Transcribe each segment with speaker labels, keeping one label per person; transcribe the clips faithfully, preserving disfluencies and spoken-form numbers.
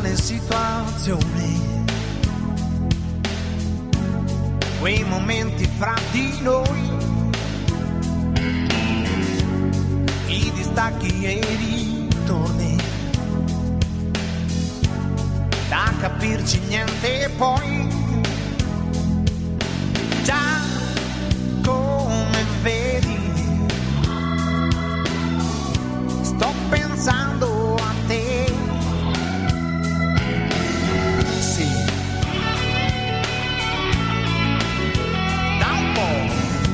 Speaker 1: le situazioni, quei momenti fra di noi, i distacchi e i ritorni, da capirci niente poi, già come vedi sto pensando a te. Sì, da un po'.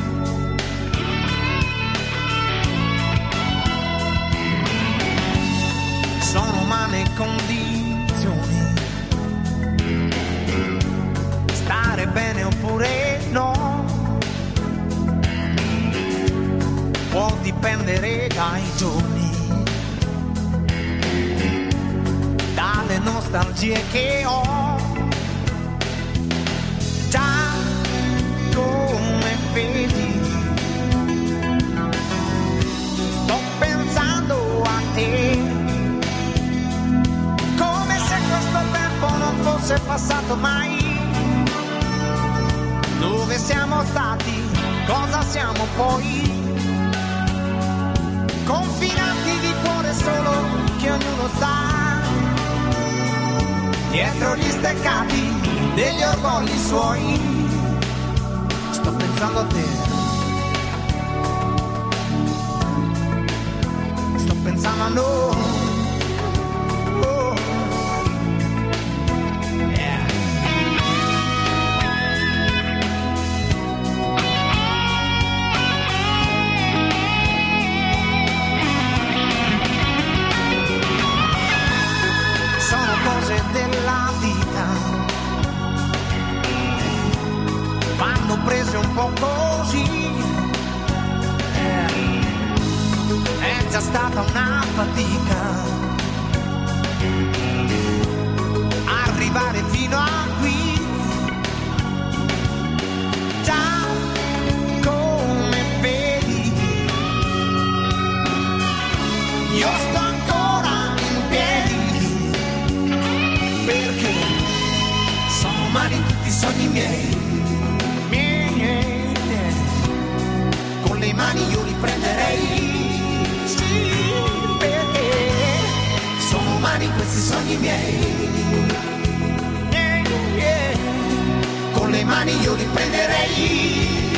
Speaker 1: Sono umane condizioni, stare bene oppure no, può dipendere dai giorni, dalle nostalgie che ho, già come vedi sto pensando a te, come se questo tempo non fosse passato mai. Dove siamo stati, cosa siamo poi, confinati di cuore solo che ognuno sta dietro gli steccati degli orgogli suoi. Sto pensando a te, sto pensando a noi. Oh. Yeah. Sono cose della vita, vanno prese un po' così, eh, è già stata una fatica arrivare fino a qui, già come vedi io sto ancora in piedi, perché sono umani tutti i sogni miei, miei, con le mani io li prenderei, sì, perché sono umani questi sogni miei, miei, con le mani io li prenderei.